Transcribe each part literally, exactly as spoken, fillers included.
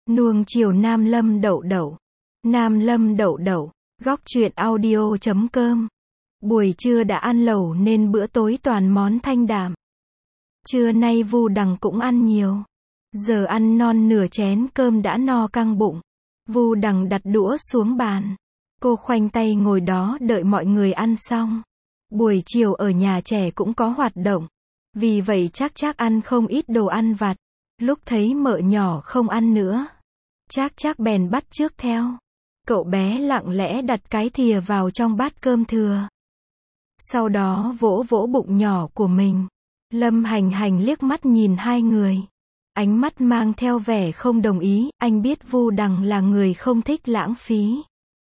Nuông chiều Nam Lâm Đậu Đậu. Nam Lâm Đậu Đậu, góc truyện audio chấm com. Buổi trưa đã ăn lẩu nên bữa tối toàn món thanh đạm. Trưa nay Vu Đằng cũng ăn nhiều. Giờ ăn non nửa chén cơm đã no căng bụng. Vu Đằng đặt đũa xuống bàn. Cô khoanh tay ngồi đó đợi mọi người ăn xong. Buổi chiều ở nhà trẻ cũng có hoạt động. Vì vậy chắc chắc ăn không ít đồ ăn vặt. Lúc thấy mợ nhỏ không ăn nữa, chắc chắc bèn bắt chước theo. Cậu bé lặng lẽ đặt cái thìa vào trong bát cơm thừa. Sau đó vỗ vỗ bụng nhỏ của mình. Lâm Hành Hành liếc mắt nhìn hai người. Ánh mắt mang theo vẻ không đồng ý, anh biết Vu Đằng là người không thích lãng phí.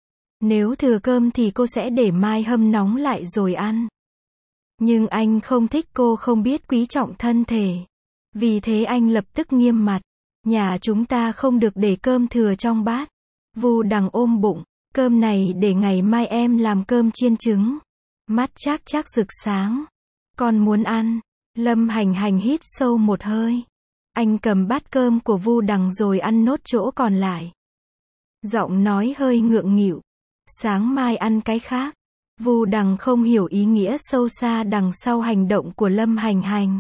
Nếu thừa cơm thì cô sẽ để mai hâm nóng lại rồi ăn. Nhưng anh không thích cô không biết quý trọng thân thể. Vì thế anh lập tức nghiêm mặt. Nhà chúng ta không được để cơm thừa trong bát. Vu Đằng ôm bụng. Cơm này để ngày mai em làm cơm chiên trứng. Mắt chắc chắc rực sáng. Con muốn ăn. Lâm Hành Hành hít sâu một hơi. Anh cầm bát cơm của Vu Đằng rồi ăn nốt chỗ còn lại. Giọng nói hơi ngượng nghịu. Sáng mai ăn cái khác. Vu Đằng không hiểu ý nghĩa sâu xa đằng sau hành động của Lâm Hành Hành.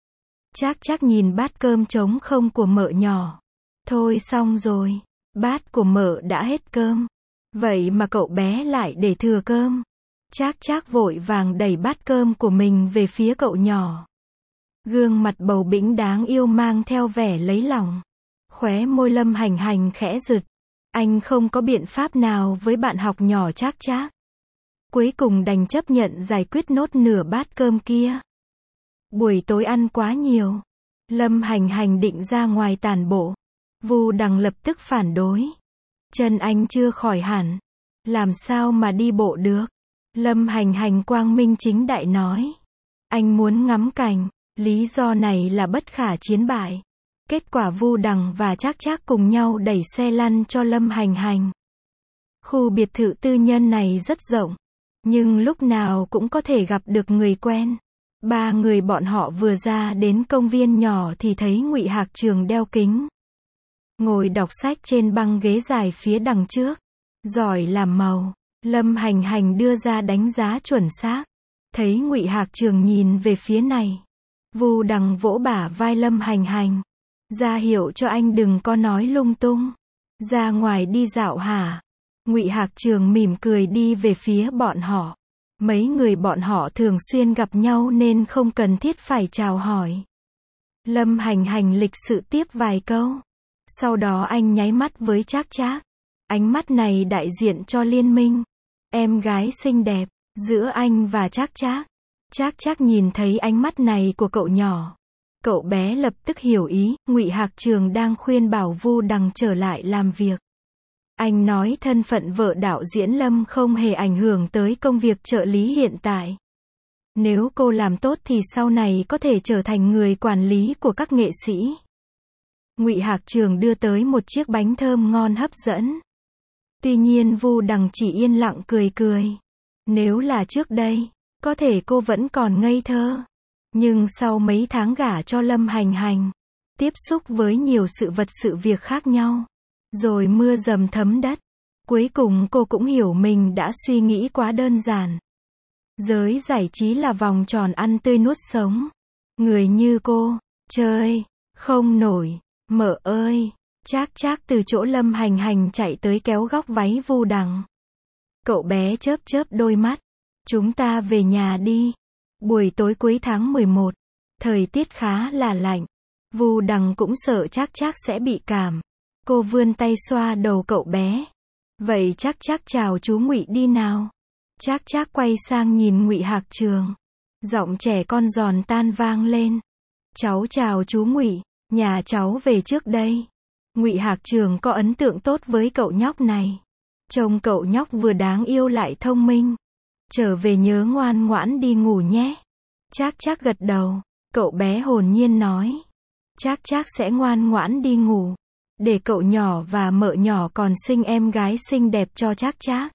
Chắc chắc nhìn bát cơm trống không của mợ nhỏ. Thôi xong rồi. Bát của mợ đã hết cơm. Vậy mà cậu bé lại để thừa cơm. Chắc chắc vội vàng đẩy bát cơm của mình về phía cậu nhỏ. Gương mặt bầu bĩnh đáng yêu mang theo vẻ lấy lòng. Khóe môi Lâm Hành Hành khẽ giật. Anh không có biện pháp nào với bạn học nhỏ chắc chắc. Cuối cùng đành chấp nhận giải quyết nốt nửa bát cơm kia. Buổi tối ăn quá nhiều. Lâm Hành Hành định ra ngoài tản bộ. Vu Đằng lập tức phản đối. Chân anh chưa khỏi hẳn. Làm sao mà đi bộ được? Lâm Hành Hành quang minh chính đại nói. Anh muốn ngắm cảnh. Lý do này là bất khả chiến bại. Kết quả Vu Đằng và Trác Trác cùng nhau đẩy xe lăn cho Lâm Hành Hành. Khu biệt thự tư nhân này rất rộng. Nhưng lúc nào cũng có thể gặp được người quen. Ba người bọn họ vừa ra đến công viên nhỏ thì thấy Ngụy Hạc Trường đeo kính. Ngồi đọc sách trên băng ghế dài phía đằng trước. Giỏi làm màu. Lâm Hành Hành đưa ra đánh giá chuẩn xác. Thấy Ngụy Hạc Trường nhìn về phía này. Vu Đằng vỗ bả vai Lâm Hành Hành. Ra hiệu cho anh đừng có nói lung tung. Ra ngoài đi dạo hả? Ngụy Hạc Trường mỉm cười đi về phía bọn họ. Mấy người bọn họ thường xuyên gặp nhau nên không cần thiết phải chào hỏi. Lâm Hành Hành lịch sự tiếp vài câu. Sau đó anh nháy mắt với Trác Trác. Ánh mắt này đại diện cho liên minh. Em gái xinh đẹp, giữa anh và Trác Trác. Trác Trác nhìn thấy ánh mắt này của cậu nhỏ. Cậu bé lập tức hiểu ý, Ngụy Hạc Trường đang khuyên bảo Vu Đằng trở lại làm việc. Anh nói thân phận vợ đạo diễn Lâm không hề ảnh hưởng tới công việc trợ lý hiện tại. Nếu cô làm tốt thì sau này có thể trở thành người quản lý của các nghệ sĩ. Ngụy Hạc Trường đưa tới một chiếc bánh thơm ngon hấp dẫn. Tuy nhiên Vu Đằng chỉ yên lặng cười cười. Nếu là trước đây, có thể cô vẫn còn ngây thơ. Nhưng sau mấy tháng gả cho Lâm Hành Hành, tiếp xúc với nhiều sự vật sự việc khác nhau, rồi mưa dầm thấm đất, cuối cùng cô cũng hiểu mình đã suy nghĩ quá đơn giản. Giới giải trí là vòng tròn ăn tươi nuốt sống. Người như cô, chơi, không nổi. Mợ ơi, Trác Trác từ chỗ Lâm Hành Hành chạy tới kéo góc váy Vu Đằng. Cậu bé chớp chớp đôi mắt. Chúng ta về nhà đi. Buổi tối cuối tháng mười một, thời tiết khá là lạnh. Vu Đằng cũng sợ Trác Trác sẽ bị cảm. Cô vươn tay xoa đầu cậu bé. Vậy Trác Trác chào chú Ngụy đi nào. Trác Trác quay sang nhìn Ngụy Hạc Trường. Giọng trẻ con giòn tan vang lên. Cháu chào chú Ngụy, nhà cháu về trước đây. Ngụy Hạc Trường có ấn tượng tốt với cậu nhóc này. Trông cậu nhóc vừa đáng yêu lại thông minh. Trở về nhớ ngoan ngoãn đi ngủ nhé. Trác Trác gật đầu. Cậu bé hồn nhiên nói. Trác Trác sẽ ngoan ngoãn đi ngủ. Để cậu nhỏ và mợ nhỏ còn sinh em gái xinh đẹp cho Trác Trác.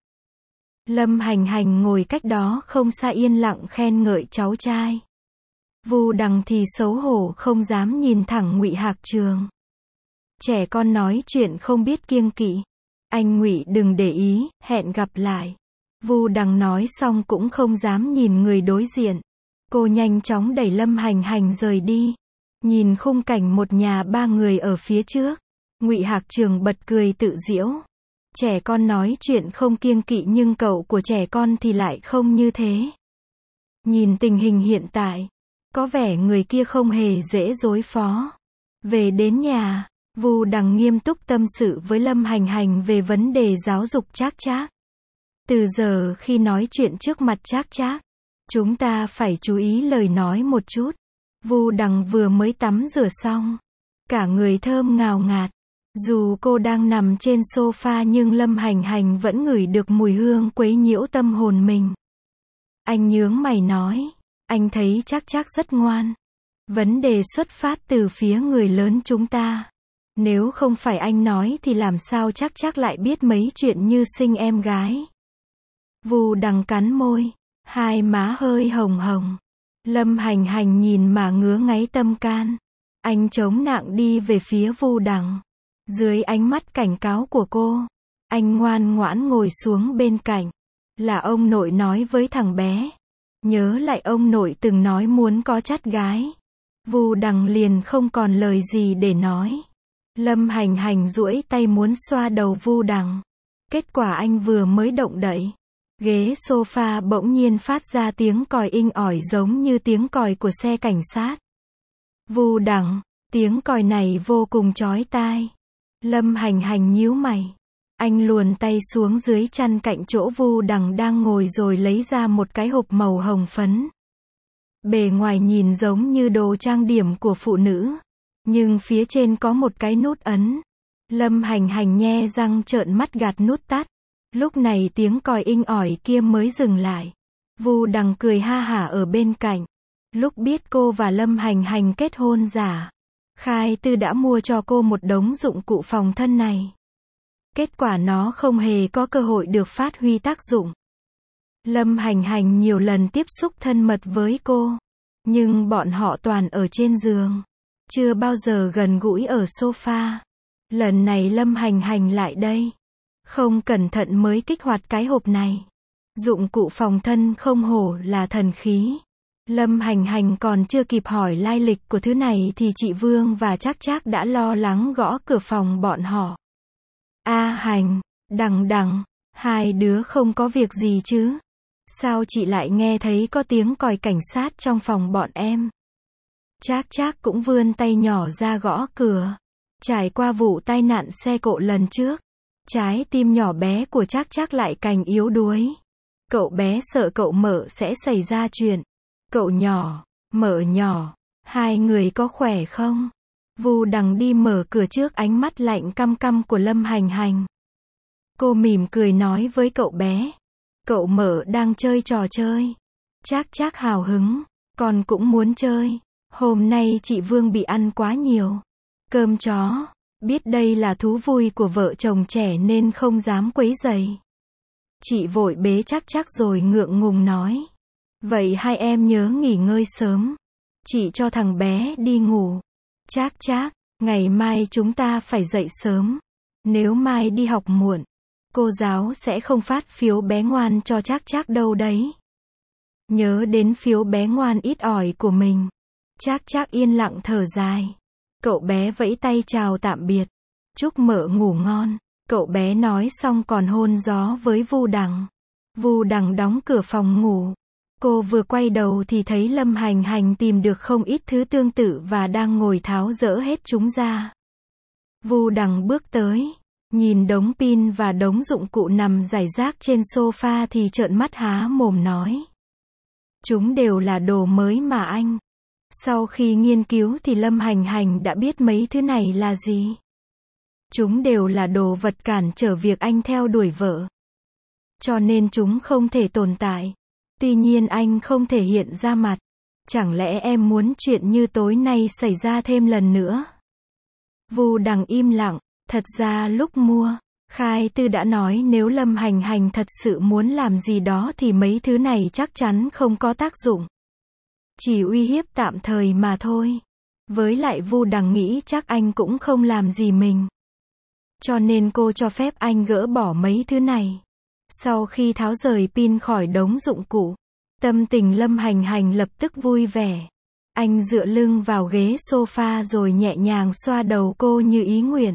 Lâm Hành Hành ngồi cách đó không xa yên lặng khen ngợi cháu trai. Vu Đằng thì xấu hổ không dám nhìn thẳng Ngụy Hạc Trường. Trẻ con nói chuyện không biết kiêng kỵ. Anh Ngụy đừng để ý, hẹn gặp lại. Vu Đằng nói xong cũng không dám nhìn người đối diện. Cô nhanh chóng đẩy Lâm Hành Hành rời đi. Nhìn khung cảnh một nhà ba người ở phía trước, Ngụy Hạc Trường bật cười tự giễu. Trẻ con nói chuyện không kiêng kỵ nhưng cậu của trẻ con thì lại không như thế. Nhìn tình hình hiện tại, có vẻ người kia không hề dễ đối phó. Về đến nhà, Vu Đằng nghiêm túc tâm sự với Lâm Hành Hành về vấn đề giáo dục Trác Trác. Từ giờ khi nói chuyện trước mặt Trác Trác, chúng ta phải chú ý lời nói một chút. Vu Đằng vừa mới tắm rửa xong, cả người thơm ngào ngạt. Dù cô đang nằm trên sofa nhưng Lâm Hành Hành vẫn ngửi được mùi hương quấy nhiễu tâm hồn mình. Anh nhướng mày nói, anh thấy Trác Trác rất ngoan. Vấn đề xuất phát từ phía người lớn chúng ta. Nếu không phải anh nói thì làm sao Trác Trác lại biết mấy chuyện như sinh em gái. Vu Đằng cắn môi, hai má hơi hồng hồng. Lâm Hành Hành nhìn mà ngứa ngáy tâm can. Anh chống nặng đi về phía Vu Đằng. Dưới ánh mắt cảnh cáo của cô, anh ngoan ngoãn ngồi xuống bên cạnh. Là ông nội nói với thằng bé. Nhớ lại ông nội từng nói muốn có chắt gái. Vu Đằng liền không còn lời gì để nói. Lâm Hành Hành duỗi tay muốn xoa đầu Vu Đằng. Kết quả anh vừa mới động đậy, ghế sofa bỗng nhiên phát ra tiếng còi inh ỏi giống như tiếng còi của xe cảnh sát. Vu Đằng, tiếng còi này vô cùng chói tai. Lâm Hành Hành nhíu mày. Anh luồn tay xuống dưới chăn cạnh chỗ Vu Đằng đang ngồi rồi lấy ra một cái hộp màu hồng phấn. Bề ngoài nhìn giống như đồ trang điểm của phụ nữ, nhưng phía trên có một cái nút ấn. Lâm Hành Hành nhe răng trợn mắt gạt nút tắt. Lúc này tiếng còi inh ỏi kia mới dừng lại. Vu Đằng cười ha hả ở bên cạnh. Lúc biết cô và Lâm Hành Hành kết hôn giả, Khai Tư đã mua cho cô một đống dụng cụ phòng thân này. Kết quả nó không hề có cơ hội được phát huy tác dụng. Lâm Hành Hành nhiều lần tiếp xúc thân mật với cô, nhưng bọn họ toàn ở trên giường, chưa bao giờ gần gũi ở sofa. Lần này Lâm Hành Hành lại đây, không cẩn thận mới kích hoạt cái hộp này. Dụng cụ phòng thân không hổ là thần khí. Lâm Hành Hành còn chưa kịp hỏi lai lịch của thứ này thì chị Vương và Trác Trác đã lo lắng gõ cửa phòng bọn họ. A Hành, Đằng Đằng, hai đứa không có việc gì chứ? Sao chị lại nghe thấy có tiếng còi cảnh sát trong phòng bọn em? Trác Trác cũng vươn tay nhỏ ra gõ cửa. Trải qua vụ tai nạn xe cộ lần trước, trái tim nhỏ bé của Trác Trác lại càng yếu đuối. Cậu bé sợ cậu Mở sẽ xảy ra chuyện. Cậu nhỏ, Mở nhỏ, hai người có khỏe không? Vu Đằng đi mở cửa trước ánh mắt lạnh căm căm của Lâm Hành Hành. Cô mỉm cười nói với cậu bé. Cậu Mở đang chơi trò chơi. Trác Trác hào hứng. Con cũng muốn chơi. Hôm nay chị Vương bị ăn quá nhiều cơm chó. Biết đây là thú vui của vợ chồng trẻ nên không dám quấy rầy. Chị vội bế Trác Trác rồi ngượng ngùng nói. Vậy hai em nhớ nghỉ ngơi sớm. Chị cho thằng bé đi ngủ. Trác Trác, ngày mai chúng ta phải dậy sớm. Nếu mai đi học muộn, cô giáo sẽ không phát phiếu bé ngoan cho Trác Trác đâu đấy. Nhớ đến phiếu bé ngoan ít ỏi của mình. Trác Trác yên lặng thở dài. Cậu bé vẫy tay chào tạm biệt. Chúc Mở ngủ ngon. Cậu bé nói xong còn hôn gió với Vu Đằng. Vu Đằng đóng cửa phòng ngủ. Cô vừa quay đầu thì thấy Lâm Hành Hành tìm được không ít thứ tương tự và đang ngồi tháo dỡ hết chúng ra. Vu Đằng bước tới, nhìn đống pin và đống dụng cụ nằm rải rác trên sofa thì trợn mắt há mồm nói. Chúng đều là đồ mới mà anh. Sau khi nghiên cứu thì Lâm Hành Hành đã biết mấy thứ này là gì. Chúng đều là đồ vật cản trở việc anh theo đuổi vợ. Cho nên chúng không thể tồn tại. Tuy nhiên anh không thể hiện ra mặt. Chẳng lẽ em muốn chuyện như tối nay xảy ra thêm lần nữa? Vu Đằng im lặng. Thật ra lúc mua, Khai Tư đã nói nếu Lâm Hành Hành thật sự muốn làm gì đó thì mấy thứ này chắc chắn không có tác dụng. Chỉ uy hiếp tạm thời mà thôi. Với lại Vu Đằng nghĩ chắc anh cũng không làm gì mình. Cho nên cô cho phép anh gỡ bỏ mấy thứ này. Sau khi tháo rời pin khỏi đống dụng cụ, tâm tình Lâm Hành Hành lập tức vui vẻ. Anh dựa lưng vào ghế sofa rồi nhẹ nhàng xoa đầu cô như ý nguyện.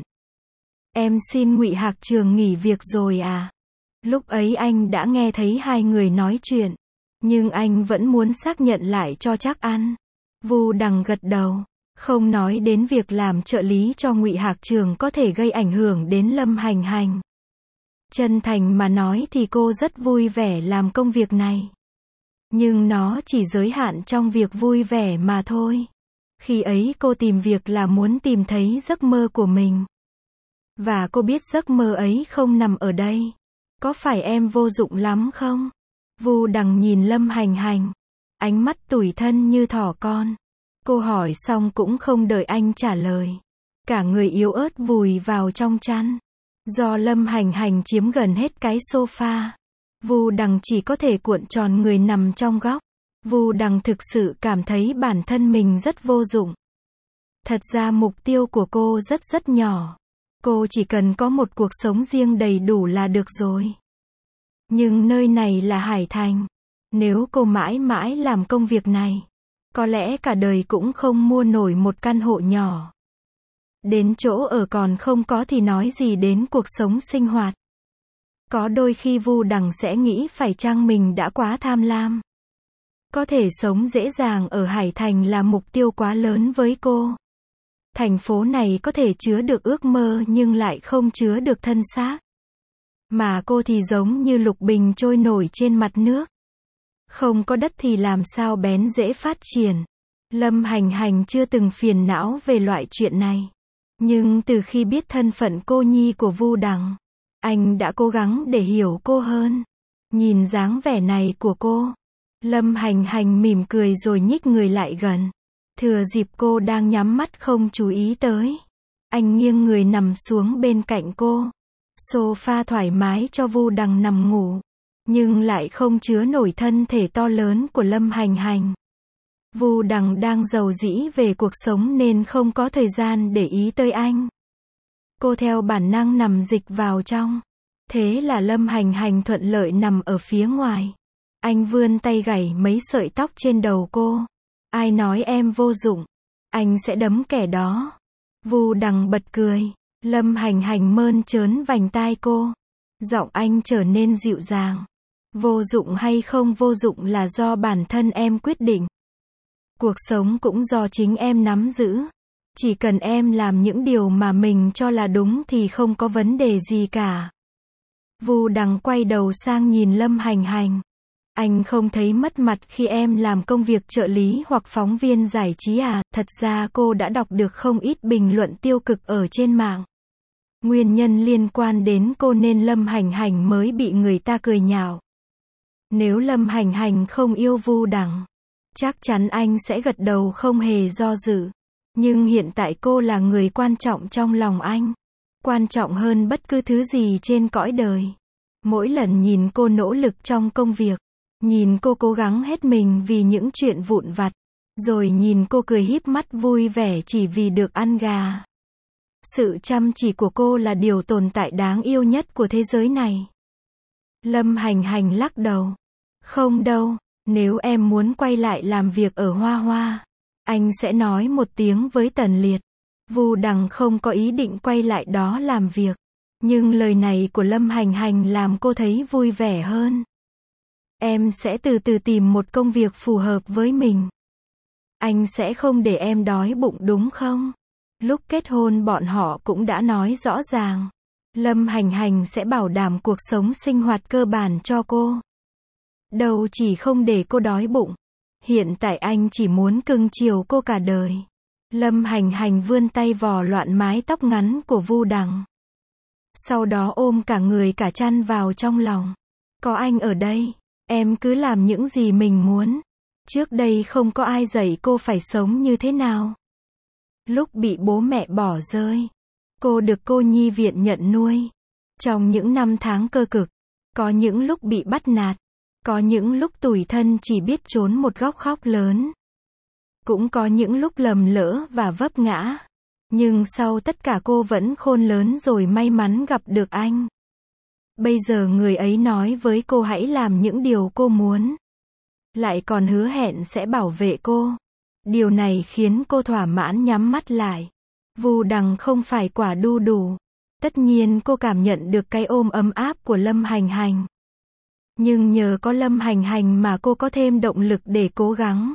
Em xin Ngụy Hạc Trường nghỉ việc rồi à? Lúc ấy anh đã nghe thấy hai người nói chuyện, nhưng anh vẫn muốn xác nhận lại cho chắc ăn. Vu Đằng gật đầu, không nói đến việc làm trợ lý cho Ngụy Hạc Trường có thể gây ảnh hưởng đến Lâm Hành Hành. Chân thành mà nói thì cô rất vui vẻ làm công việc này. Nhưng nó chỉ giới hạn trong việc vui vẻ mà thôi. Khi ấy cô tìm việc là muốn tìm thấy giấc mơ của mình. Và cô biết giấc mơ ấy không nằm ở đây. Có phải em vô dụng lắm không? Vu Đằng nhìn Lâm Hành Hành, ánh mắt tủi thân như thỏ con. Cô hỏi xong cũng không đợi anh trả lời. Cả người yếu ớt vùi vào trong chăn. Do Lâm Hành Hành chiếm gần hết cái sofa, Vu Đằng chỉ có thể cuộn tròn người nằm trong góc. Vu Đằng thực sự cảm thấy bản thân mình rất vô dụng. Thật ra mục tiêu của cô rất rất nhỏ. Cô chỉ cần có một cuộc sống riêng đầy đủ là được rồi. Nhưng nơi này là Hải Thành. Nếu cô mãi mãi làm công việc này, có lẽ cả đời cũng không mua nổi một căn hộ nhỏ. Đến chỗ ở còn không có thì nói gì đến cuộc sống sinh hoạt. Có đôi khi Vu Đằng sẽ nghĩ phải chăng mình đã quá tham lam. Có thể sống dễ dàng ở Hải Thành là mục tiêu quá lớn với cô. Thành phố này có thể chứa được ước mơ nhưng lại không chứa được thân xác. Mà cô thì giống như lục bình trôi nổi trên mặt nước. Không có đất thì làm sao bén rễ phát triển. Lâm Hành Hành chưa từng phiền não về loại chuyện này. Nhưng từ khi biết thân phận cô nhi của Vu Đằng, anh đã cố gắng để hiểu cô hơn. Nhìn dáng vẻ này của cô, Lâm Hành Hành mỉm cười rồi nhích người lại gần. Thừa dịp cô đang nhắm mắt không chú ý tới, anh nghiêng người nằm xuống bên cạnh cô. Sofa thoải mái cho Vu Đằng nằm ngủ, nhưng lại không chứa nổi thân thể to lớn của Lâm Hành Hành. Vu Đằng đang rầu rĩ về cuộc sống nên không có thời gian để ý tới anh. Cô theo bản năng nằm dịch vào trong. Thế là Lâm Hành Hành thuận lợi nằm ở phía ngoài. Anh vươn tay gảy mấy sợi tóc trên đầu cô. Ai nói em vô dụng? Anh sẽ đấm kẻ đó. Vu Đằng bật cười. Lâm Hành Hành mơn trớn vành tai cô. Giọng anh trở nên dịu dàng. Vô dụng hay không vô dụng là do bản thân em quyết định. Cuộc sống cũng do chính em nắm giữ. Chỉ cần em làm những điều mà mình cho là đúng thì không có vấn đề gì cả. Vu Đằng quay đầu sang nhìn Lâm Hành Hành. Anh không thấy mất mặt khi em làm công việc trợ lý hoặc phóng viên giải trí à? Thật ra cô đã đọc được không ít bình luận tiêu cực ở trên mạng. Nguyên nhân liên quan đến cô nên Lâm Hành Hành mới bị người ta cười nhạo. Nếu Lâm Hành Hành không yêu Vu Đằng, chắc chắn anh sẽ gật đầu không hề do dự. Nhưng hiện tại cô là người quan trọng trong lòng anh. Quan trọng hơn bất cứ thứ gì trên cõi đời. Mỗi lần nhìn cô nỗ lực trong công việc, nhìn cô cố gắng hết mình vì những chuyện vụn vặt, rồi nhìn cô cười híp mắt vui vẻ chỉ vì được ăn gà. Sự chăm chỉ của cô là điều tồn tại đáng yêu nhất của thế giới này. Lâm Hành Hành lắc đầu. Không đâu, nếu em muốn quay lại làm việc ở Hoa Hoa, anh sẽ nói một tiếng với Tần Liệt. Vu Đằng không có ý định quay lại đó làm việc. Nhưng lời này của Lâm Hành Hành làm cô thấy vui vẻ hơn. Em sẽ từ từ tìm một công việc phù hợp với mình. Anh sẽ không để em đói bụng đúng không? Lúc kết hôn bọn họ cũng đã nói rõ ràng. Lâm Hành Hành sẽ bảo đảm cuộc sống sinh hoạt cơ bản cho cô. Đâu chỉ không để cô đói bụng. Hiện tại anh chỉ muốn cưng chiều cô cả đời. Lâm Hành Hành vươn tay vò loạn mái tóc ngắn của Vu Đằng. Sau đó ôm cả người cả chăn vào trong lòng. Có anh ở đây, em cứ làm những gì mình muốn. Trước đây không có ai dạy cô phải sống như thế nào. Lúc bị bố mẹ bỏ rơi, cô được cô nhi viện nhận nuôi. Trong những năm tháng cơ cực, có những lúc bị bắt nạt, có những lúc tủi thân chỉ biết trốn một góc khóc lớn. Cũng có những lúc lầm lỡ và vấp ngã. Nhưng sau tất cả cô vẫn khôn lớn rồi may mắn gặp được anh. Bây giờ người ấy nói với cô hãy làm những điều cô muốn. Lại còn hứa hẹn sẽ bảo vệ cô. Điều này khiến cô thỏa mãn nhắm mắt lại. Vu Đằng không phải quả đu đủ. Tất nhiên cô cảm nhận được cái ôm ấm áp của Lâm Hành Hành. Nhưng nhờ có Lâm Hành Hành mà cô có thêm động lực để cố gắng.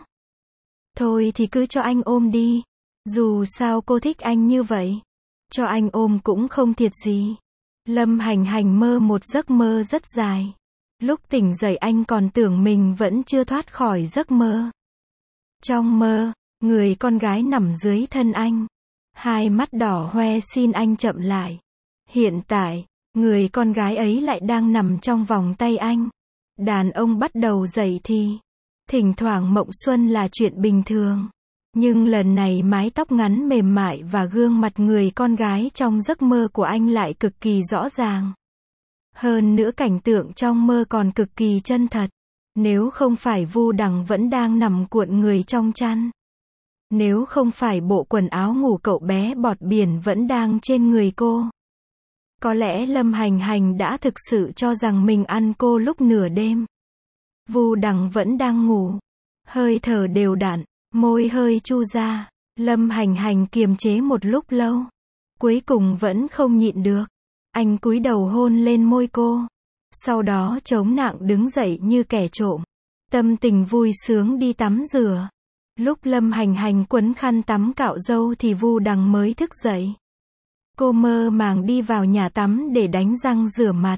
Thôi thì cứ cho anh ôm đi. Dù sao cô thích anh như vậy. Cho anh ôm cũng không thiệt gì. Lâm Hành Hành mơ một giấc mơ rất dài. Lúc tỉnh dậy anh còn tưởng mình vẫn chưa thoát khỏi giấc mơ. Trong mơ, người con gái nằm dưới thân anh. Hai mắt đỏ hoe xin anh chậm lại. Hiện tại, người con gái ấy lại đang nằm trong vòng tay anh. Đàn ông bắt đầu dậy thì. Thỉnh thoảng mộng xuân là chuyện bình thường. Nhưng lần này mái tóc ngắn mềm mại và gương mặt người con gái trong giấc mơ của anh lại cực kỳ rõ ràng. Hơn nữa cảnh tượng trong mơ còn cực kỳ chân thật. Nếu không phải Vu Đằng vẫn đang nằm cuộn người trong chăn. Nếu không phải bộ quần áo ngủ cậu bé bọt biển vẫn đang trên người cô. Có lẽ Lâm Hành Hành đã thực sự cho rằng mình ăn cô lúc nửa đêm. Vu Đằng vẫn đang ngủ. Hơi thở đều đặn, môi hơi chu ra. Lâm Hành Hành kiềm chế một lúc lâu. Cuối cùng vẫn không nhịn được. Anh cúi đầu hôn lên môi cô. Sau đó chống nặng đứng dậy như kẻ trộm. Tâm tình vui sướng đi tắm rửa. Lúc Lâm Hành Hành quấn khăn tắm cạo râu thì Vu Đằng mới thức dậy. Cô mơ màng đi vào nhà tắm để đánh răng rửa mặt.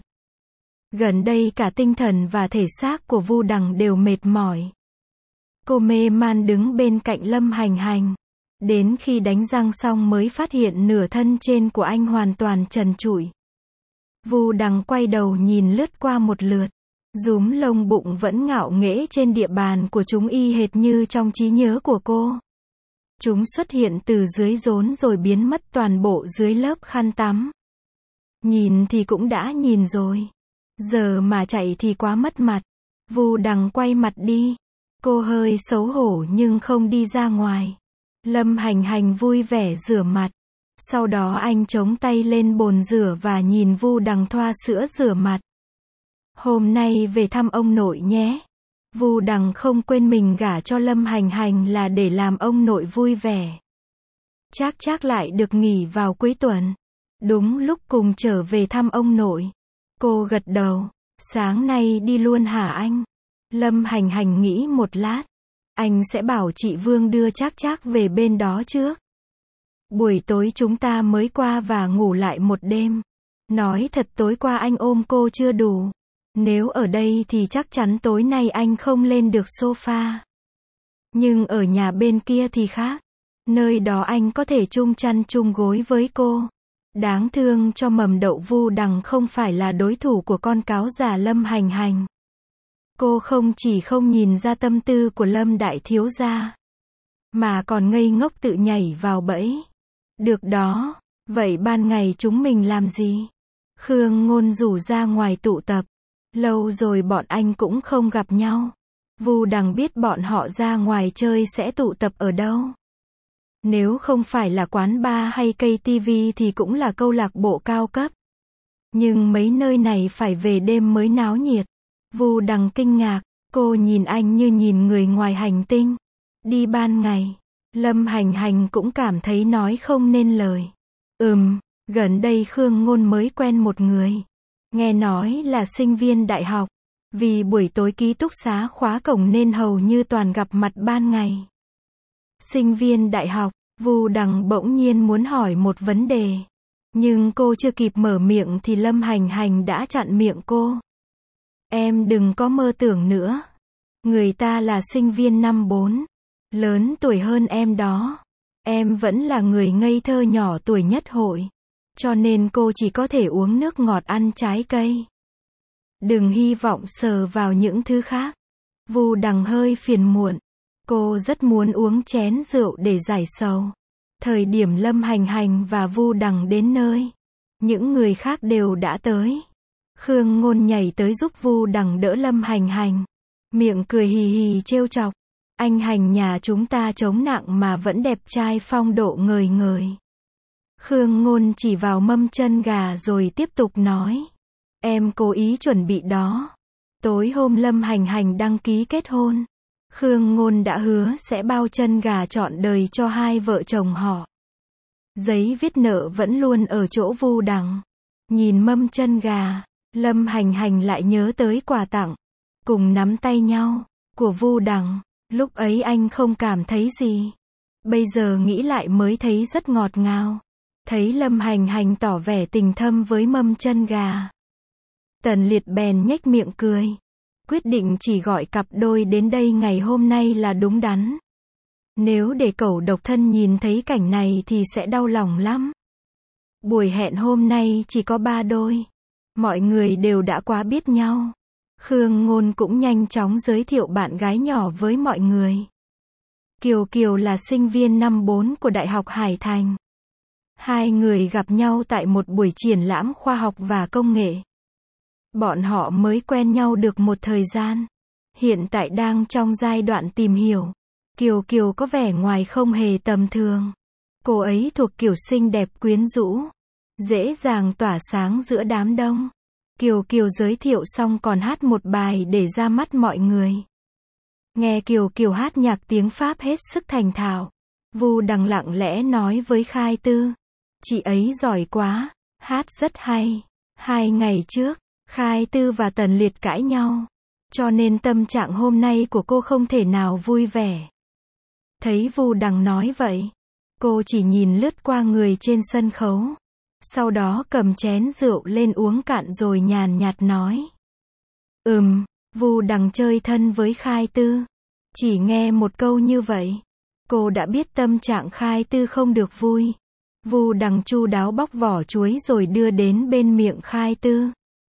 Gần đây cả tinh thần và thể xác của Vu Đằng đều mệt mỏi. Cô mê man đứng bên cạnh Lâm Hành Hành. Đến khi đánh răng xong mới phát hiện nửa thân trên của anh hoàn toàn trần trụi. Vu Đằng quay đầu nhìn lướt qua một lượt. Rúm lông bụng vẫn ngạo nghễ trên địa bàn của chúng y hệt như trong trí nhớ của cô. Chúng xuất hiện từ dưới rốn rồi biến mất toàn bộ dưới lớp khăn tắm. Nhìn thì cũng đã nhìn rồi. Giờ mà chạy thì quá mất mặt. Vu Đằng quay mặt đi. Cô hơi xấu hổ nhưng không đi ra ngoài. Lâm Hành Hành vui vẻ rửa mặt. Sau đó anh chống tay lên bồn rửa và nhìn Vu Đằng thoa sữa rửa mặt. Hôm nay về thăm ông nội nhé. Vu Đằng không quên mình gả cho Lâm Hành Hành là để làm ông nội vui vẻ. Trác Trác lại được nghỉ vào cuối tuần. Đúng lúc cùng trở về thăm ông nội. Cô gật đầu. Sáng nay đi luôn hả anh? Lâm Hành Hành nghĩ một lát. Anh sẽ bảo chị Vương đưa Trác Trác về bên đó trước. Buổi tối chúng ta mới qua và ngủ lại một đêm. Nói thật tối qua anh ôm cô chưa đủ. Nếu ở đây thì chắc chắn tối nay anh không lên được sofa. Nhưng ở nhà bên kia thì khác. Nơi đó anh có thể chung chăn chung gối với cô. Đáng thương cho mầm đậu Vu Đằng không phải là đối thủ của con cáo già Lâm Hành Hành. Cô không chỉ không nhìn ra tâm tư của Lâm đại thiếu gia, mà còn ngây ngốc tự nhảy vào bẫy. Được đó, vậy ban ngày chúng mình làm gì? Khương Ngôn rủ ra ngoài tụ tập. Lâu rồi bọn anh cũng không gặp nhau. Vu Đằng biết bọn họ ra ngoài chơi sẽ tụ tập ở đâu. Nếu không phải là quán bar hay cây tivi thì cũng là câu lạc bộ cao cấp. Nhưng mấy nơi này phải về đêm mới náo nhiệt. Vu Đằng kinh ngạc, cô nhìn anh như nhìn người ngoài hành tinh. Đi ban ngày, Lâm Hành Hành cũng cảm thấy nói không nên lời. Ừm, gần đây Khương Ngôn mới quen một người. Nghe nói là sinh viên đại học. Vì buổi tối ký túc xá khóa cổng nên hầu như toàn gặp mặt ban ngày. Sinh viên đại học, Vu Đằng bỗng nhiên muốn hỏi một vấn đề. Nhưng cô chưa kịp mở miệng thì Lâm Hành Hành đã chặn miệng cô. Em đừng có mơ tưởng nữa. Người ta là sinh viên năm bốn. Lớn tuổi hơn em đó. Em vẫn là người ngây thơ nhỏ tuổi nhất hội. Cho nên cô chỉ có thể uống nước ngọt ăn trái cây. Đừng hy vọng sờ vào những thứ khác. Vu Đằng hơi phiền muộn. Cô rất muốn uống chén rượu để giải sầu. Thời điểm Lâm Hành Hành và Vu Đằng đến nơi, những người khác đều đã tới. Khương Ngôn nhảy tới giúp Vu Đằng đỡ Lâm Hành Hành. Miệng cười hì hì trêu chọc. Anh Hành nhà chúng ta chống nặng mà vẫn đẹp trai phong độ ngời ngời. Khương Ngôn chỉ vào mâm chân gà rồi tiếp tục nói. Em cố ý chuẩn bị đó. Tối hôm Lâm Hành Hành đăng ký kết hôn, Khương Ngôn đã hứa sẽ bao chân gà trọn đời cho hai vợ chồng họ. Giấy viết nợ vẫn luôn ở chỗ Vu Đằng. Nhìn mâm chân gà, Lâm Hành Hành lại nhớ tới quà tặng, cùng nắm tay nhau, của Vu Đằng. Lúc ấy anh không cảm thấy gì. Bây giờ nghĩ lại mới thấy rất ngọt ngào. Thấy Lâm Hành Hành tỏ vẻ tình thâm với mâm chân gà, Tần Liệt bèn nhếch miệng cười. Quyết định chỉ gọi cặp đôi đến đây ngày hôm nay là đúng đắn. Nếu để cẩu độc thân nhìn thấy cảnh này thì sẽ đau lòng lắm. Buổi hẹn hôm nay chỉ có ba đôi. Mọi người đều đã quá biết nhau. Khương Ngôn cũng nhanh chóng giới thiệu bạn gái nhỏ với mọi người. Kiều Kiều là sinh viên năm bốn của Đại học Hải Thành. Hai người gặp nhau tại một buổi triển lãm khoa học và công nghệ. Bọn họ mới quen nhau được một thời gian. Hiện tại đang trong giai đoạn tìm hiểu. Kiều Kiều có vẻ ngoài không hề tầm thường. Cô ấy thuộc kiểu xinh đẹp quyến rũ, dễ dàng tỏa sáng giữa đám đông. Kiều Kiều giới thiệu xong còn hát một bài để ra mắt mọi người. Nghe Kiều Kiều hát nhạc tiếng Pháp hết sức thành thạo, Vu Đằng lặng lẽ nói với Khai Tư. Chị ấy giỏi quá, hát rất hay. Hai ngày trước, Khai Tư và Tần Liệt cãi nhau, cho nên tâm trạng hôm nay của cô không thể nào vui vẻ. Thấy Vu Đằng nói vậy, cô chỉ nhìn lướt qua người trên sân khấu. Sau đó cầm chén rượu lên uống cạn rồi nhàn nhạt nói. Ừm, Vu Đằng chơi thân với Khai Tư. Chỉ nghe một câu như vậy, cô đã biết tâm trạng Khai Tư không được vui. Vu Đằng chu đáo bóc vỏ chuối rồi đưa đến bên miệng Khai Tư.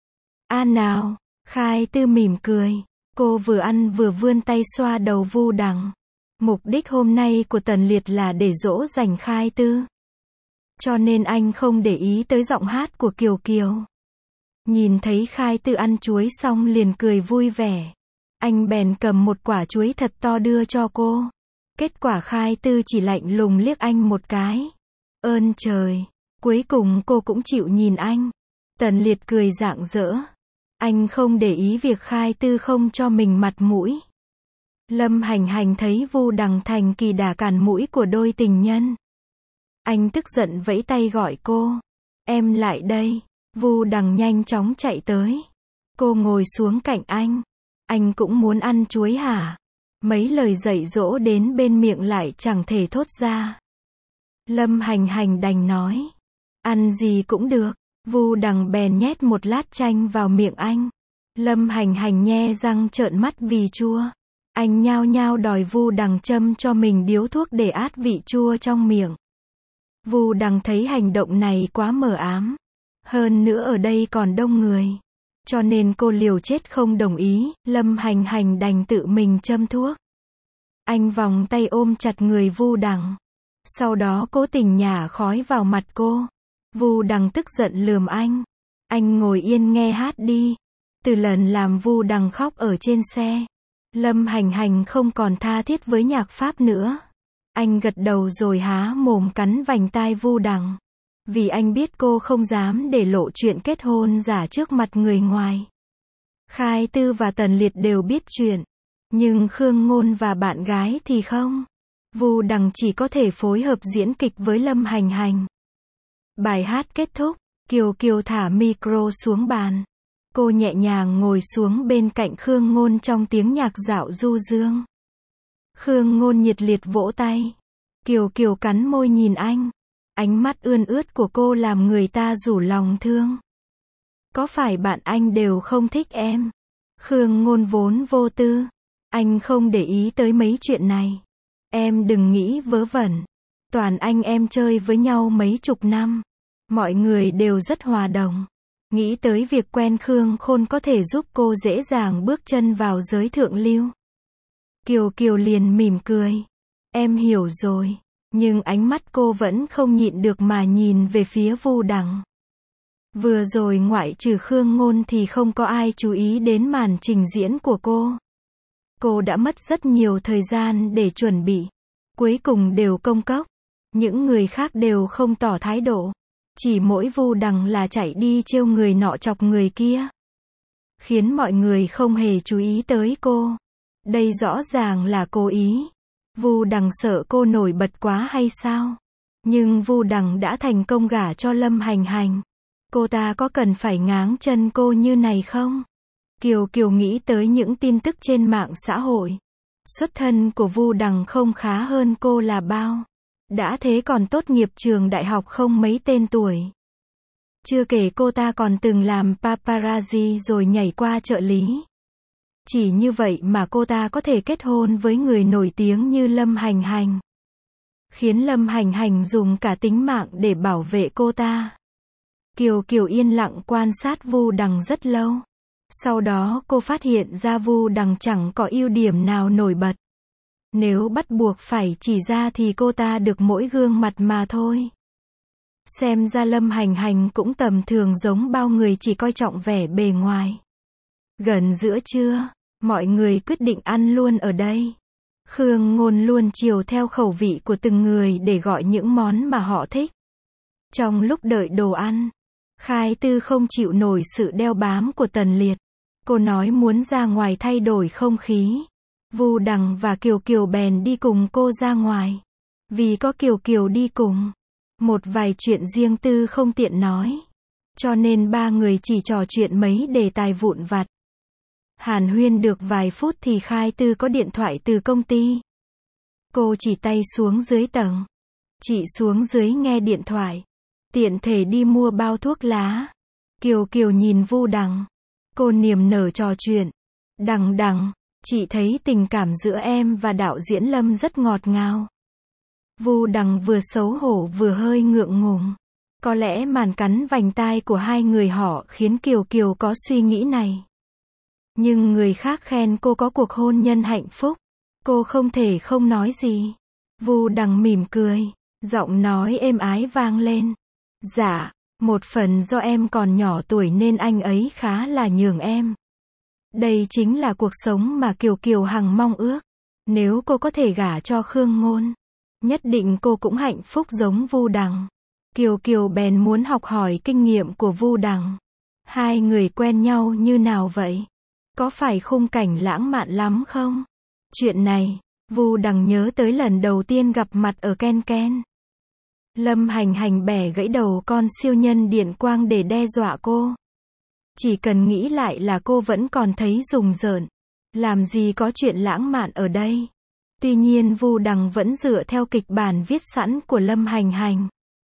Ăn nào, Khai Tư mỉm cười. Cô vừa ăn vừa vươn tay xoa đầu Vu Đằng. Mục đích hôm nay của Tần Liệt là để dỗ dành Khai Tư, cho nên anh không để ý tới giọng hát của Kiều Kiều. Nhìn thấy Khai Tư ăn chuối xong liền cười vui vẻ. Anh bèn cầm một quả chuối thật to đưa cho cô. Kết quả Khai Tư chỉ lạnh lùng liếc anh một cái. Ơn trời, cuối cùng cô cũng chịu nhìn anh. Tần Liệt cười rạng rỡ. Anh không để ý việc Khai Tư không cho mình mặt mũi. Lâm Hành Hành thấy Vu Đằng thành kỳ đà cản mũi của đôi tình nhân. Anh tức giận vẫy tay gọi cô. Em lại đây. Vu Đằng nhanh chóng chạy tới. Cô ngồi xuống cạnh anh. Anh cũng muốn ăn chuối hả? Mấy lời dạy dỗ đến bên miệng lại chẳng thể thốt ra. Lâm Hành Hành đành nói. Ăn gì cũng được. Vu Đằng bèn nhét một lát chanh vào miệng anh. Lâm Hành Hành nhe răng trợn mắt vì chua. Anh nhao nhao đòi Vu Đằng châm cho mình điếu thuốc để át vị chua trong miệng. Vu Đằng thấy hành động này quá mờ ám. Hơn nữa ở đây còn đông người. Cho nên cô liều chết không đồng ý, Lâm Hành Hành đành tự mình châm thuốc. Anh vòng tay ôm chặt người Vu Đằng. Sau đó cố tình nhả khói vào mặt cô. Vu Đằng tức giận lườm anh. Anh ngồi yên nghe hát đi. Từ lần làm Vu Đằng khóc ở trên xe, Lâm Hành Hành không còn tha thiết với nhạc Pháp nữa. Anh gật đầu rồi há mồm cắn vành tai Vu Đằng. Vì anh biết cô không dám để lộ chuyện kết hôn giả trước mặt người ngoài. Khai Tư và Tần Liệt đều biết chuyện. Nhưng Khương Ngôn và bạn gái thì không. Vu Đằng chỉ có thể phối hợp diễn kịch với Lâm Hành Hành. Bài hát kết thúc, Kiều Kiều thả micro xuống bàn. Cô nhẹ nhàng ngồi xuống bên cạnh Khương Ngôn trong tiếng nhạc dạo du dương. Khương Ngôn nhiệt liệt vỗ tay. Kiều Kiều cắn môi nhìn anh. Ánh mắt ươn ướt của cô làm người ta rủ lòng thương. Có phải bạn anh đều không thích em? Khương Ngôn vốn vô tư. Anh không để ý tới mấy chuyện này. Em đừng nghĩ vớ vẩn. Toàn anh em chơi với nhau mấy chục năm. Mọi người đều rất hòa đồng. Nghĩ tới việc quen Khương Khôn có thể giúp cô dễ dàng bước chân vào giới thượng lưu. Kiều Kiều liền mỉm cười. Em hiểu rồi. Nhưng ánh mắt cô vẫn không nhịn được mà nhìn về phía Vu Đằng. Vừa rồi ngoại trừ Khương Ngôn thì không có ai chú ý đến màn trình diễn của cô. Cô đã mất rất nhiều thời gian để chuẩn bị. Cuối cùng đều công cốc. Những người khác đều không tỏ thái độ. Chỉ mỗi Vu Đằng là chạy đi trêu người nọ chọc người kia. Khiến mọi người không hề chú ý tới cô. Đây rõ ràng là cố ý. Vu Đằng sợ cô nổi bật quá hay sao? Nhưng Vu Đằng đã thành công gả cho Lâm Hành Hành. Cô ta có cần phải ngáng chân cô như này không? Kiều Kiều nghĩ tới những tin tức trên mạng xã hội. Xuất thân của Vu Đằng không khá hơn cô là bao. Đã thế còn tốt nghiệp trường đại học không mấy tên tuổi. Chưa kể cô ta còn từng làm paparazzi rồi nhảy qua trợ lý. Chỉ như vậy mà cô ta có thể kết hôn với người nổi tiếng như Lâm Hành Hành. Khiến Lâm Hành Hành dùng cả tính mạng để bảo vệ cô ta. Kiều Kiều yên lặng quan sát Vu Đằng rất lâu. Sau đó cô phát hiện ra Vu Đằng chẳng có ưu điểm nào nổi bật. Nếu bắt buộc phải chỉ ra thì cô ta được mỗi gương mặt mà thôi. Xem ra Lâm Hành Hành cũng tầm thường giống bao người chỉ coi trọng vẻ bề ngoài. Gần giữa trưa, mọi người quyết định ăn luôn ở đây. Khương Ngôn luôn chiều theo khẩu vị của từng người để gọi những món mà họ thích. Trong lúc đợi đồ ăn, Khai Tư không chịu nổi sự đeo bám của Tần Liệt. Cô nói muốn ra ngoài thay đổi không khí. Vu Đằng và Kiều Kiều bèn đi cùng cô ra ngoài. Vì có Kiều Kiều đi cùng, một vài chuyện riêng tư không tiện nói. Cho nên ba người chỉ trò chuyện mấy đề tài vụn vặt. Hàn huyên được vài phút thì Khai Tư có điện thoại từ công ty. Cô chỉ tay xuống dưới tầng. Chị xuống dưới nghe điện thoại. Tiện thể đi mua bao thuốc lá. Kiều Kiều nhìn Vu Đằng. Cô niềm nở trò chuyện. Đằng Đằng, chị thấy tình cảm giữa em và đạo diễn Lâm rất ngọt ngào. Vu Đằng vừa xấu hổ vừa hơi ngượng ngùng. Có lẽ màn cắn vành tai của hai người họ khiến Kiều Kiều có suy nghĩ này. Nhưng người khác khen cô có cuộc hôn nhân hạnh phúc. Cô không thể không nói gì. Vu Đằng mỉm cười. Giọng nói êm ái vang lên. Dạ, một phần do em còn nhỏ tuổi nên anh ấy khá là nhường em. Đây chính là cuộc sống mà Kiều Kiều hằng mong ước. Nếu cô có thể gả cho Khương Ngôn, nhất định cô cũng hạnh phúc giống Vu Đằng. Kiều Kiều bèn muốn học hỏi kinh nghiệm của Vu Đằng. Hai người quen nhau như nào vậy? Có phải khung cảnh lãng mạn lắm không? Chuyện này, Vu Đằng nhớ tới lần đầu tiên gặp mặt ở Ken Ken. Lâm Hành Hành bẻ gãy đầu con siêu nhân điện quang để đe dọa cô. Chỉ cần nghĩ lại là cô vẫn còn thấy rùng rợn. Làm gì có chuyện lãng mạn ở đây? Tuy nhiên Vu Đằng vẫn dựa theo kịch bản viết sẵn của Lâm Hành Hành.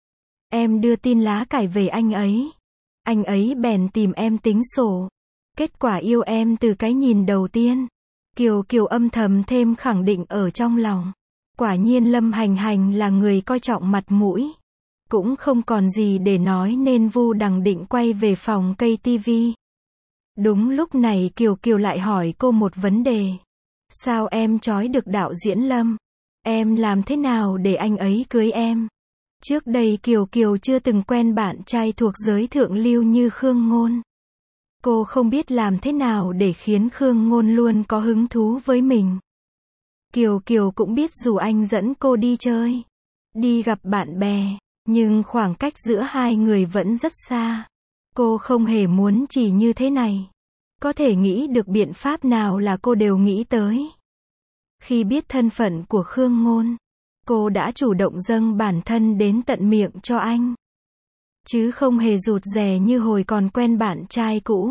Em đưa tin lá cải về anh ấy. Anh ấy bèn tìm em tính sổ. Kết quả yêu em từ cái nhìn đầu tiên. Kiều Kiều âm thầm thêm khẳng định ở trong lòng. Quả nhiên Lâm Hành Hành là người coi trọng mặt mũi. Cũng không còn gì để nói nên Vu Đằng định quay về phòng cây tivi. Đúng lúc này Kiều Kiều lại hỏi cô một vấn đề. Sao em trói được đạo diễn Lâm? Em làm thế nào để anh ấy cưới em? Trước đây Kiều Kiều chưa từng quen bạn trai thuộc giới thượng lưu như Khương Ngôn. Cô không biết làm thế nào để khiến Khương Ngôn luôn có hứng thú với mình. Kiều Kiều cũng biết dù anh dẫn cô đi chơi, đi gặp bạn bè, nhưng khoảng cách giữa hai người vẫn rất xa. Cô không hề muốn chỉ như thế này. Có thể nghĩ được biện pháp nào là cô đều nghĩ tới. Khi biết thân phận của Khương Ngôn, cô đã chủ động dâng bản thân đến tận miệng cho anh. Chứ không hề rụt rè như hồi còn quen bạn trai cũ.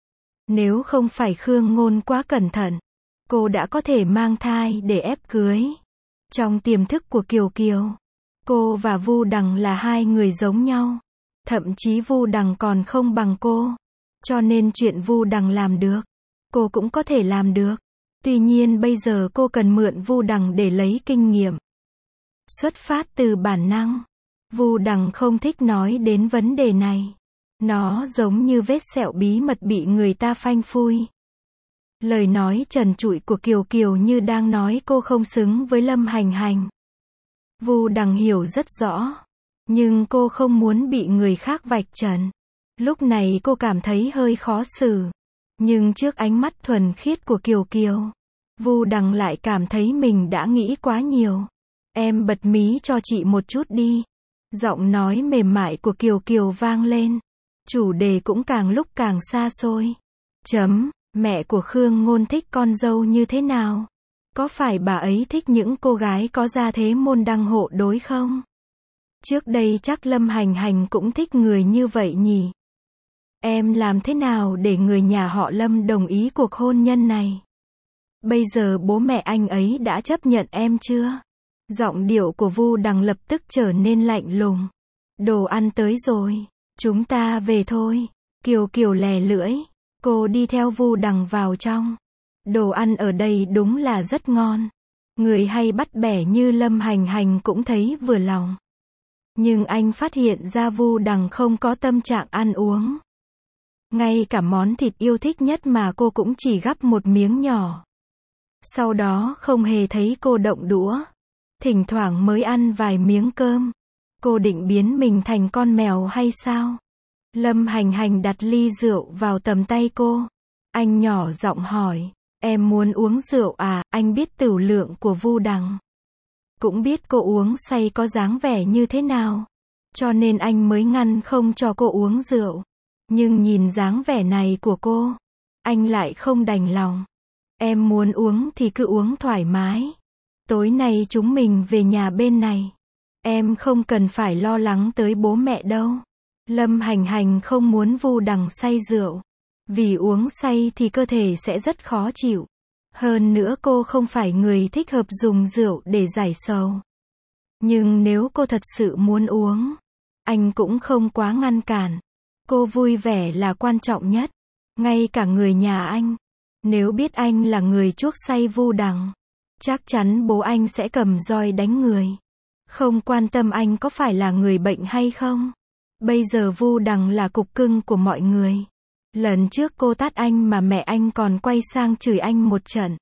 Nếu không phải Khương Ngôn quá cẩn thận, cô đã có thể mang thai để ép cưới. Trong tiềm thức của Kiều Kiều, cô và Vu Đằng là hai người giống nhau. Thậm chí Vu Đằng còn không bằng cô. Cho nên chuyện Vu Đằng làm được, cô cũng có thể làm được. Tuy nhiên bây giờ cô cần mượn Vu Đằng để lấy kinh nghiệm. Xuất phát từ bản năng, Vu Đằng không thích nói đến vấn đề này. Nó giống như vết sẹo bí mật bị người ta phanh phui. Lời nói trần trụi của Kiều Kiều như đang nói cô không xứng với Lâm Hành Hành. Vu Đằng hiểu rất rõ. Nhưng cô không muốn bị người khác vạch trần. Lúc này cô cảm thấy hơi khó xử. Nhưng trước ánh mắt thuần khiết của Kiều Kiều, Vu Đằng lại cảm thấy mình đã nghĩ quá nhiều. Em bật mí cho chị một chút đi. Giọng nói mềm mại của Kiều Kiều vang lên. Chủ đề cũng càng lúc càng xa xôi. Chấm, mẹ của Khương Ngôn thích con dâu như thế nào? Có phải bà ấy thích những cô gái có gia thế môn đăng hộ đối không? Trước đây chắc Lâm Hành Hành cũng thích người như vậy nhỉ? Em làm thế nào để người nhà họ Lâm đồng ý cuộc hôn nhân này? Bây giờ bố mẹ anh ấy đã chấp nhận em chưa? Giọng điệu của Vu Đằng lập tức trở nên lạnh lùng. Đồ ăn tới rồi, chúng ta về thôi. Kiều Kiều lè lưỡi, cô đi theo Vu Đằng vào trong. Đồ ăn ở đây đúng là rất ngon. Người hay bắt bẻ như Lâm Hành Hành cũng thấy vừa lòng. Nhưng anh phát hiện ra Vu Đằng không có tâm trạng ăn uống. Ngay cả món thịt yêu thích nhất mà cô cũng chỉ gắp một miếng nhỏ. Sau đó không hề thấy cô động đũa. Thỉnh thoảng mới ăn vài miếng cơm. Cô định biến mình thành con mèo hay sao? Lâm Hành Hành đặt ly rượu vào tầm tay cô. Anh nhỏ giọng hỏi, em muốn uống rượu à? Anh biết tửu lượng của Vu Đằng. Cũng biết cô uống say có dáng vẻ như thế nào. Cho nên anh mới ngăn không cho cô uống rượu. Nhưng nhìn dáng vẻ này của cô, anh lại không đành lòng. Em muốn uống thì cứ uống thoải mái. Tối nay chúng mình về nhà bên này. Em không cần phải lo lắng tới bố mẹ đâu. Lâm Hành Hành không muốn Vu Đằng say rượu. Vì uống say thì cơ thể sẽ rất khó chịu. Hơn nữa cô không phải người thích hợp dùng rượu để giải sầu. Nhưng nếu cô thật sự muốn uống, anh cũng không quá ngăn cản. Cô vui vẻ là quan trọng nhất. Ngay cả người nhà anh, nếu biết anh là người chuốc say Vu Đằng, chắc chắn bố anh sẽ cầm roi đánh người. Không quan tâm anh có phải là người bệnh hay không. Bây giờ Vu Đằng là cục cưng của mọi người. Lần trước cô tát anh mà mẹ anh còn quay sang chửi anh một trận.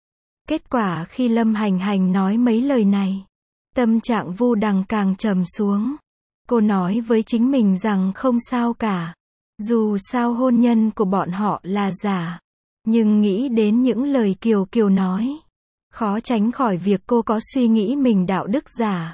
Kết quả khi Lâm Hành Hành nói mấy lời này, tâm trạng Vu Đằng càng trầm xuống. Cô nói với chính mình rằng không sao cả. Dù sao hôn nhân của bọn họ là giả. Nhưng nghĩ đến những lời Kiều Kiều nói, khó tránh khỏi việc cô có suy nghĩ mình đạo đức giả.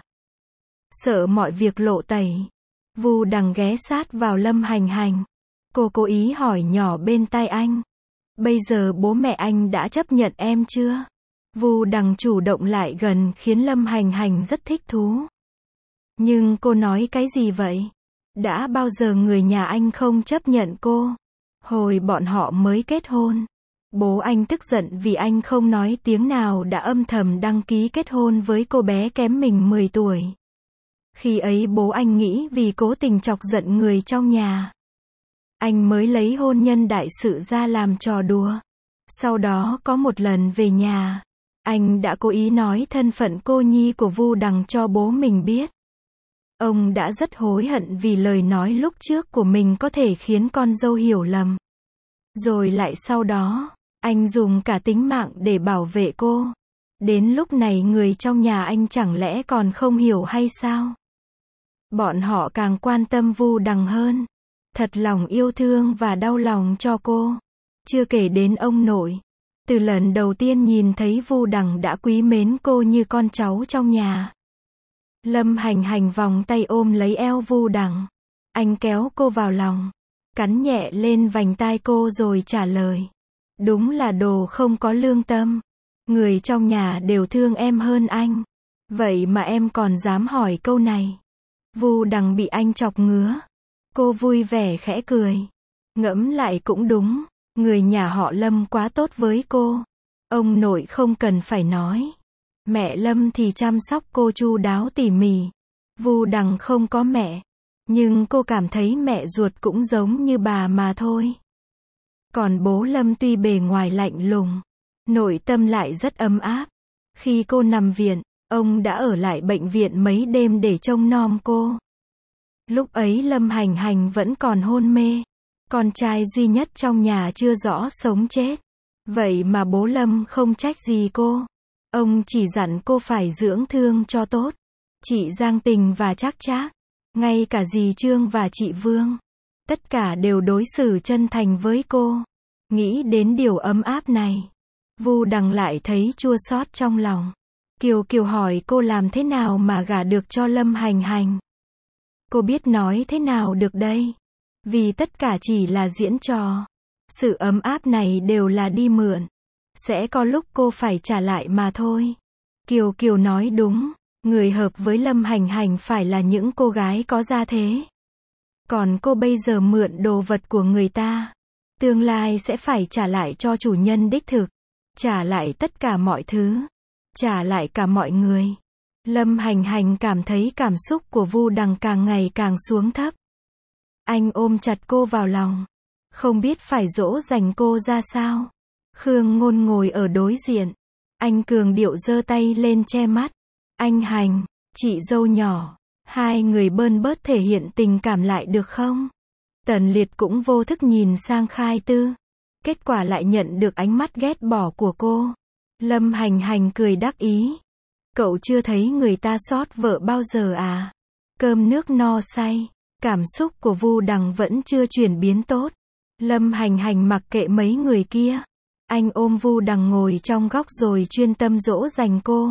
Sợ mọi việc lộ tẩy, Vu Đằng ghé sát vào Lâm Hành Hành. Cô cố ý hỏi nhỏ bên tai anh. Bây giờ bố mẹ anh đã chấp nhận em chưa? Vu Đằng chủ động lại gần khiến Lâm Hành Hành rất thích thú. Nhưng cô nói cái gì vậy? Đã bao giờ người nhà anh không chấp nhận cô? Hồi bọn họ mới kết hôn, bố anh tức giận vì anh không nói tiếng nào đã âm thầm đăng ký kết hôn với cô bé kém mình mười tuổi. Khi ấy bố anh nghĩ vì cố tình chọc giận người trong nhà, anh mới lấy hôn nhân đại sự ra làm trò đùa. Sau đó có một lần về nhà, anh đã cố ý nói thân phận cô nhi của Vu Đằng cho bố mình biết. Ông đã rất hối hận vì lời nói lúc trước của mình có thể khiến con dâu hiểu lầm. Rồi lại sau đó, anh dùng cả tính mạng để bảo vệ cô. Đến lúc này người trong nhà anh chẳng lẽ còn không hiểu hay sao? Bọn họ càng quan tâm Vu Đằng hơn. Thật lòng yêu thương và đau lòng cho cô. Chưa kể đến ông nội. Từ lần đầu tiên nhìn thấy Vu Đằng đã quý mến cô như con cháu trong nhà. Lâm Hành Hành vòng tay ôm lấy eo Vu Đằng. Anh kéo cô vào lòng, cắn nhẹ lên vành tai cô rồi trả lời. Đúng là đồ không có lương tâm. Người trong nhà đều thương em hơn anh. Vậy mà em còn dám hỏi câu này. Vu Đằng bị anh chọc ngứa. Cô vui vẻ khẽ cười. Ngẫm lại cũng đúng. Người nhà họ Lâm quá tốt với cô. Ông nội không cần phải nói. Mẹ Lâm thì chăm sóc cô chu đáo tỉ mỉ. Vu Đằng không có mẹ. Nhưng cô cảm thấy mẹ ruột cũng giống như bà mà thôi. Còn bố Lâm tuy bề ngoài lạnh lùng, nội tâm lại rất ấm áp. Khi cô nằm viện, ông đã ở lại bệnh viện mấy đêm để trông nom cô. Lúc ấy Lâm Hành Hành vẫn còn hôn mê. Con trai duy nhất trong nhà chưa rõ sống chết. Vậy mà bố Lâm không trách gì cô. Ông chỉ dặn cô phải dưỡng thương cho tốt. Chị Giang Tình và Trác Trác, ngay cả dì Trương và chị Vương, tất cả đều đối xử chân thành với cô. Nghĩ đến điều ấm áp này, Vu Đằng lại thấy chua xót trong lòng. Kiều Kiều hỏi cô làm thế nào mà gả được cho Lâm Hành Hành. Cô biết nói thế nào được đây? Vì tất cả chỉ là diễn trò. Sự ấm áp này đều là đi mượn. Sẽ có lúc cô phải trả lại mà thôi. Kiều Kiều nói đúng. Người hợp với Lâm Hành Hành phải là những cô gái có gia thế. Còn cô bây giờ mượn đồ vật của người ta. Tương lai sẽ phải trả lại cho chủ nhân đích thực. Trả lại tất cả mọi thứ. Trả lại cả mọi người. Lâm Hành Hành cảm thấy cảm xúc của Vu Đằng càng ngày càng xuống thấp. Anh ôm chặt cô vào lòng. Không biết phải dỗ dành cô ra sao. Khương Ngôn ngồi ở đối diện. Anh cường điệu giơ tay lên che mắt. Anh Hành, chị dâu nhỏ. Hai người bơn bớt thể hiện tình cảm lại được không? Tần Liệt cũng vô thức nhìn sang Khai Tư. Kết quả lại nhận được ánh mắt ghét bỏ của cô. Lâm Hành Hành cười đắc ý. Cậu chưa thấy người ta xót vợ bao giờ à? Cơm nước no say. Cảm xúc của Vu Đằng vẫn chưa chuyển biến tốt. Lâm Hành Hành mặc kệ mấy người kia. Anh ôm Vu Đằng ngồi trong góc rồi chuyên tâm dỗ dành cô.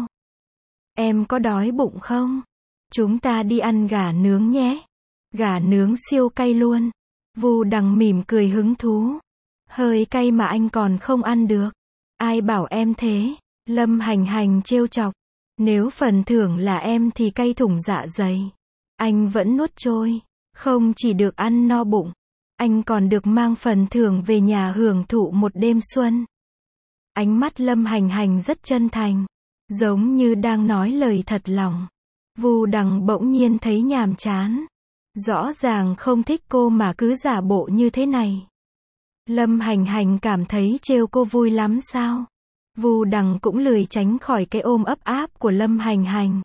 Em có đói bụng không? Chúng ta đi ăn gà nướng nhé. Gà nướng siêu cay luôn. Vu Đằng mỉm cười hứng thú. Hơi cay mà anh còn không ăn được. Ai bảo em thế? Lâm Hành Hành trêu chọc. Nếu phần thưởng là em thì cay thủng dạ dày. Anh vẫn nuốt trôi. Không chỉ được ăn no bụng. Anh còn được mang phần thưởng về nhà hưởng thụ một đêm xuân. Ánh mắt Lâm Hành Hành rất chân thành. Giống như đang nói lời thật lòng. Vu Đằng bỗng nhiên thấy nhàm chán. Rõ ràng không thích cô mà cứ giả bộ như thế này. Lâm Hành Hành cảm thấy trêu cô vui lắm sao? Vu Đằng cũng lười tránh khỏi cái ôm ấp áp của Lâm Hành Hành.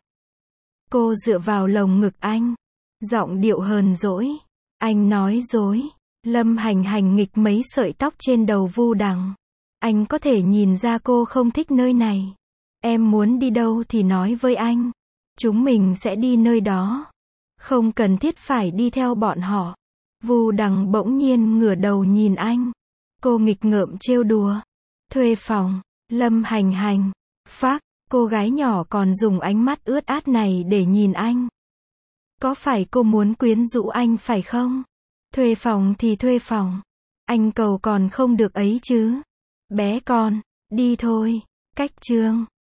Cô dựa vào lồng ngực anh. Giọng điệu hờn dỗi. Anh nói dối. Lâm Hành Hành nghịch mấy sợi tóc trên đầu Vu Đằng. Anh có thể nhìn ra cô không thích nơi này. Em muốn đi đâu thì nói với anh. Chúng mình sẽ đi nơi đó. Không cần thiết phải đi theo bọn họ. Vu Đằng bỗng nhiên ngửa đầu nhìn anh. Cô nghịch ngợm trêu đùa. Thuê phòng. Lâm Hành Hành. Phác, cô gái nhỏ còn dùng ánh mắt ướt át này để nhìn anh. Có phải cô muốn quyến rũ anh phải không? Thuê phòng thì thuê phòng. Anh cầu còn không được ấy chứ. Bé con, đi thôi. Cách chương.